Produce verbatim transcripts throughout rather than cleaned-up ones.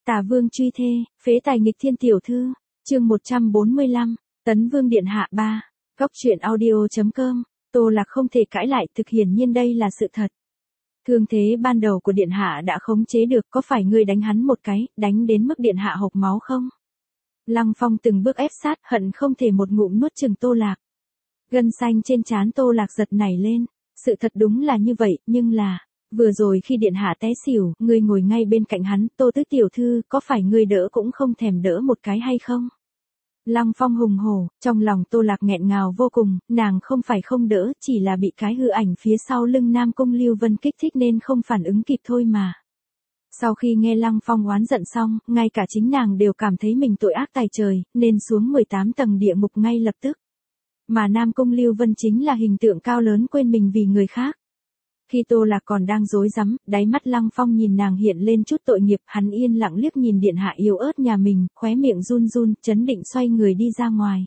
Tả Vương truy thê, phế tài nghịch thiên tiểu thư, chương một trăm bốn mươi lăm, Tấn Vương điện hạ ba, góc truyện audio.com, Tô Lạc không thể cãi lại, thực hiển nhiên đây là sự thật. Thương thế ban đầu của điện hạ đã khống chế được, có phải ngươi đánh hắn một cái, đánh đến mức điện hạ hộc máu không? Lăng Phong từng bước ép sát, hận không thể một ngụm nuốt chửng Tô Lạc. Gân xanh trên trán Tô Lạc giật nảy lên, sự thật đúng là như vậy, nhưng là, vừa rồi khi điện hạ té xỉu, ngươi ngồi ngay bên cạnh hắn, Tô tứ tiểu thư, có phải ngươi đỡ cũng không thèm đỡ một cái hay không? Lăng Phong hùng hổ, trong lòng Tô Lạc nghẹn ngào vô cùng, nàng không phải không đỡ, chỉ là bị cái hư ảnh phía sau lưng Nam Cung Lưu Vân kích thích nên không phản ứng kịp thôi mà. Sau khi nghe Lăng Phong oán giận xong, ngay cả chính nàng đều cảm thấy mình tội ác tày trời, nên xuống mười tám tầng địa ngục ngay lập tức. Mà Nam Cung Lưu Vân chính là hình tượng cao lớn quên mình vì người khác. Khi Tô Lạc còn đang rối rắm, đáy mắt Lăng Phong nhìn nàng hiện lên chút tội nghiệp, hắn yên lặng liếc nhìn điện hạ yếu ớt nhà mình, khóe miệng run run, chấn định xoay người đi ra ngoài.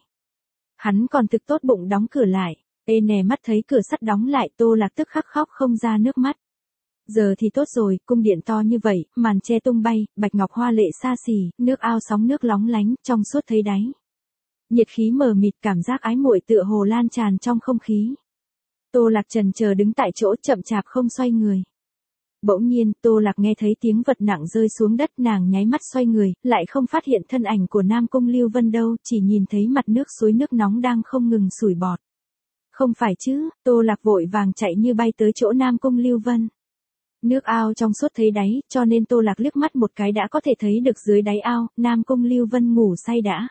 Hắn còn thực tốt bụng đóng cửa lại, ê nè mắt thấy cửa sắt đóng lại, Tô Lạc tức khắc khóc không ra nước mắt. Giờ thì tốt rồi, cung điện to như vậy, màn che tung bay, bạch ngọc hoa lệ xa xỉ, nước ao sóng nước lóng lánh, trong suốt thấy đáy. Nhiệt khí mờ mịt, cảm giác ái muội tựa hồ lan tràn trong không khí. Tô Lạc chần chờ đứng tại chỗ chậm chạp không xoay người. Bỗng nhiên, Tô Lạc nghe thấy tiếng vật nặng rơi xuống đất, nàng nháy mắt xoay người, lại không phát hiện thân ảnh của Nam Cung Lưu Vân đâu, chỉ nhìn thấy mặt nước suối nước nóng đang không ngừng sủi bọt. Không phải chứ, Tô Lạc vội vàng chạy như bay tới chỗ Nam Cung Lưu Vân. Nước ao trong suốt thấy đáy, cho nên Tô Lạc liếc mắt một cái đã có thể thấy được dưới đáy ao, Nam Cung Lưu Vân ngủ say đã.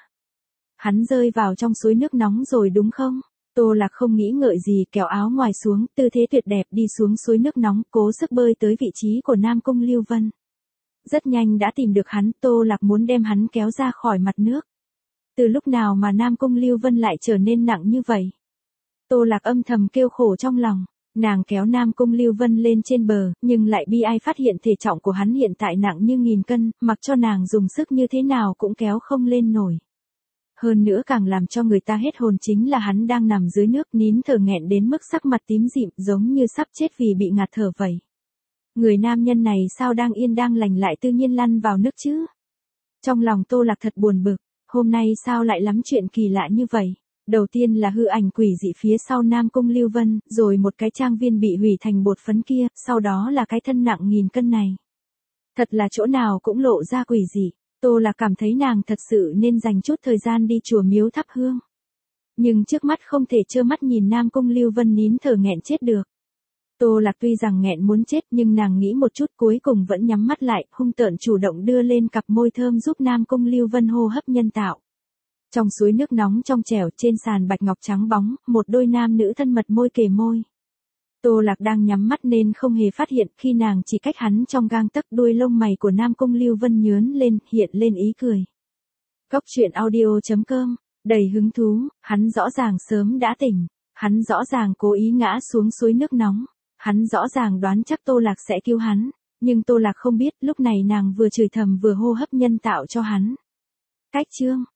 Hắn rơi vào trong suối nước nóng rồi đúng không? Tô Lạc không nghĩ ngợi gì, kéo áo ngoài xuống, tư thế tuyệt đẹp đi xuống suối nước nóng, cố sức bơi tới vị trí của Nam Cung Lưu Vân. Rất nhanh đã tìm được hắn, Tô Lạc muốn đem hắn kéo ra khỏi mặt nước. Từ lúc nào mà Nam Cung Lưu Vân lại trở nên nặng như vậy? Tô Lạc âm thầm kêu khổ trong lòng, nàng kéo Nam Cung Lưu Vân lên trên bờ, nhưng lại bi ai phát hiện thể trọng của hắn hiện tại nặng như nghìn cân, mặc cho nàng dùng sức như thế nào cũng kéo không lên nổi. Hơn nữa càng làm cho người ta hết hồn chính là hắn đang nằm dưới nước nín thở nghẹn đến mức sắc mặt tím dịm giống như sắp chết vì bị ngạt thở vậy. Người nam nhân này sao đang yên đang lành lại tự nhiên lăn vào nước chứ? Trong lòng Tô Lạc thật buồn bực, hôm nay sao lại lắm chuyện kỳ lạ như vậy? Đầu tiên là hư ảnh quỷ dị phía sau Nam Cung Lưu Vân, rồi một cái trang viên bị hủy thành bột phấn kia, sau đó là cái thân nặng nghìn cân này. Thật là chỗ nào cũng lộ ra quỷ dị. Tô Lạc cảm thấy nàng thật sự nên dành chút thời gian đi chùa miếu thắp hương. Nhưng trước mắt không thể trơ mắt nhìn Nam Cung Lưu Vân nín thở nghẹn chết được. Tô Lạc tuy rằng nghẹn muốn chết nhưng nàng nghĩ một chút cuối cùng vẫn nhắm mắt lại, hung tợn chủ động đưa lên cặp môi thơm giúp Nam Cung Lưu Vân hô hấp nhân tạo. Trong suối nước nóng trong trẻo trên sàn bạch ngọc trắng bóng, một đôi nam nữ thân mật môi kề môi. Tô Lạc đang nhắm mắt nên không hề phát hiện, khi nàng chỉ cách hắn trong gang tấc, đuôi lông mày của Nam Cung Lưu Vân nhướn lên, hiện lên ý cười. Góc truyện audio.com, đầy hứng thú, hắn rõ ràng sớm đã tỉnh, hắn rõ ràng cố ý ngã xuống suối nước nóng, hắn rõ ràng đoán chắc Tô Lạc sẽ cứu hắn, nhưng Tô Lạc không biết lúc này nàng vừa chửi thầm vừa hô hấp nhân tạo cho hắn. Cách chương